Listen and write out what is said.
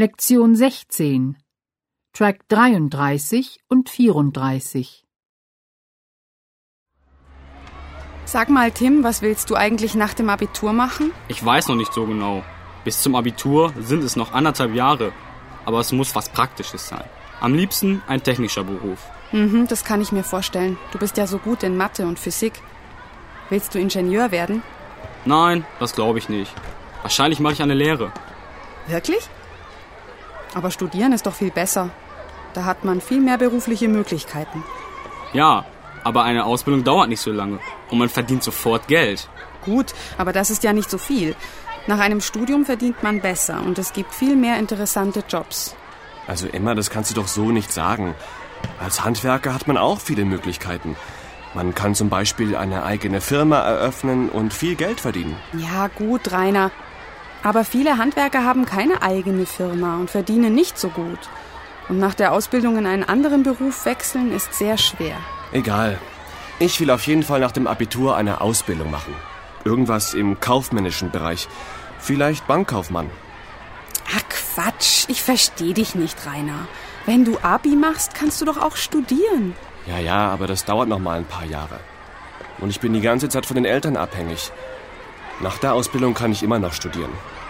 Lektion 16, Track 33 und 34. Sag mal, Tim, was willst du eigentlich nach dem Abitur machen? Ich weiß noch nicht so genau. Bis zum Abitur sind es noch 1,5 Jahre. Aber es muss was Praktisches sein. Am liebsten ein technischer Beruf. Das kann ich mir vorstellen. Du bist ja so gut in Mathe und Physik. Willst du Ingenieur werden? Nein, das glaube ich nicht. Wahrscheinlich mache ich eine Lehre. Wirklich? Aber studieren ist doch viel besser. Da hat man viel mehr berufliche Möglichkeiten. Ja, aber eine Ausbildung dauert nicht so lange. Und man verdient sofort Geld. Gut, aber das ist ja nicht so viel. Nach einem Studium verdient man besser und es gibt viel mehr interessante Jobs. Also Emma, das kannst du doch so nicht sagen. Als Handwerker hat man auch viele Möglichkeiten. Man kann zum Beispiel eine eigene Firma eröffnen und viel Geld verdienen. Ja gut, Rainer. Aber viele Handwerker haben keine eigene Firma und verdienen nicht so gut. Und nach der Ausbildung in einen anderen Beruf wechseln ist sehr schwer. Egal. Ich will auf jeden Fall nach dem Abitur eine Ausbildung machen. Irgendwas im kaufmännischen Bereich. Vielleicht Bankkaufmann. Ach Quatsch, ich verstehe dich nicht, Rainer. Wenn du Abi machst, kannst du doch auch studieren. Ja, aber das dauert noch mal ein paar Jahre. Und ich bin die ganze Zeit von den Eltern abhängig. Nach der Ausbildung kann ich immer noch studieren.